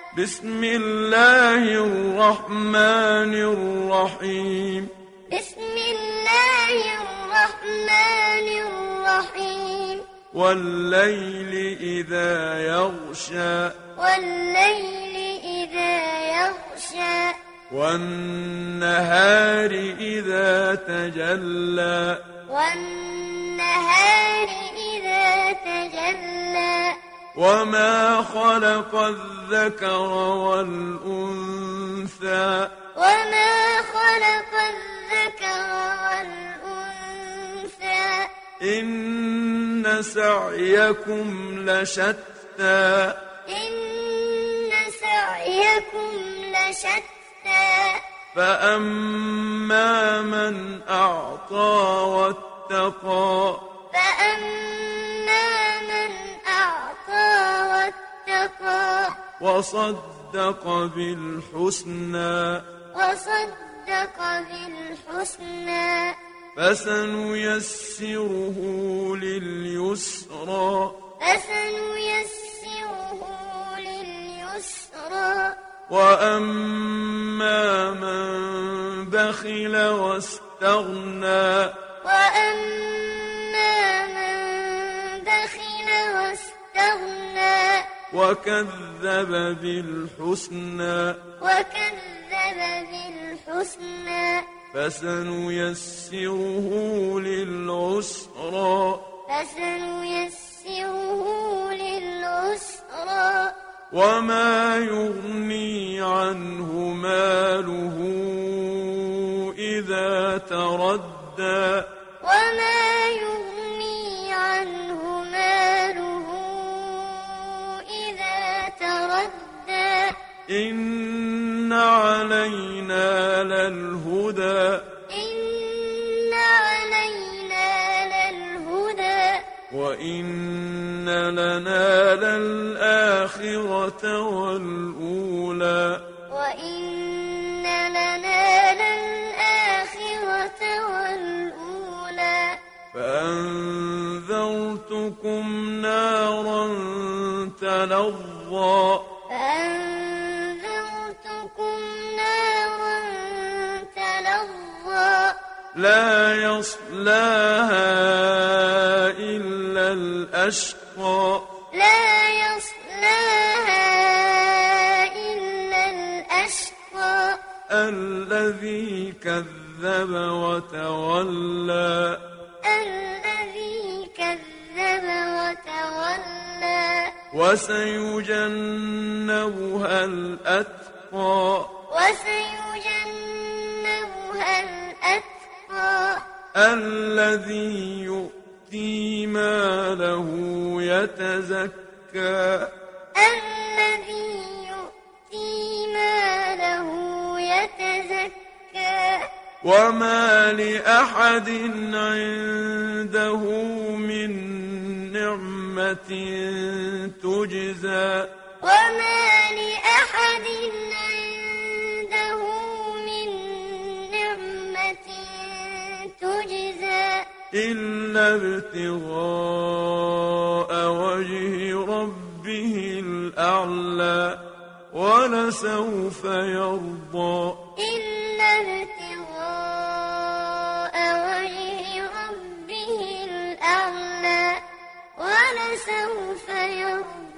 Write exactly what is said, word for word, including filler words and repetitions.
بسم الله الرحمن الرحيم بسم الله الرحمن الرحيم والليل إذا يغشى والليل إذا يغشى والنهار إذا تجلى والنهار إذا تجلى وما خلق الذكر والأنثى وما خلق الذكر والأنثى إن سعيكم لشتى إن سعيكم لشتى فأما من أعطى واتقى فأما من أعطى واتقى وصدق بالحسنى وصدق بالحسنى فسنيسره لليسرى فسنيسره لليسرى وأما من بخل واستغنى وأما من بخل واستغنى وكذب بالحسنى وكذب بالحسنى فسنيسره للعسرى فسنيسره للعسرى وما يغني عنه ماله إذا تردى وما يغني عنه ماله إذا تردى إن علينا للهدى إن علينا للهدى وإن لنا للآخرة والأولى وإن لنا للآخرة والأولى فأنذرتكم نارا تلظى فأنذرتكم نارا تلظى لا يصلاها إلا الأشقى لا يصلاها إلا الأشقى الذي كذب وتولى الذي كذب وتولى وسيجنبها الأتقى وسيجنبها الأتقى الذي يؤتي ماله يتزكى الذي يؤتي ماله يتزكى وما لأحد عنده من نعمة تجزى وما لأحد عنده من نعمة تجزى إلا ابتغاء وجه ربه الأعلى ولسوف يرضى إلا ابتغاء وجه ربه الأعلى ولسوف يرضى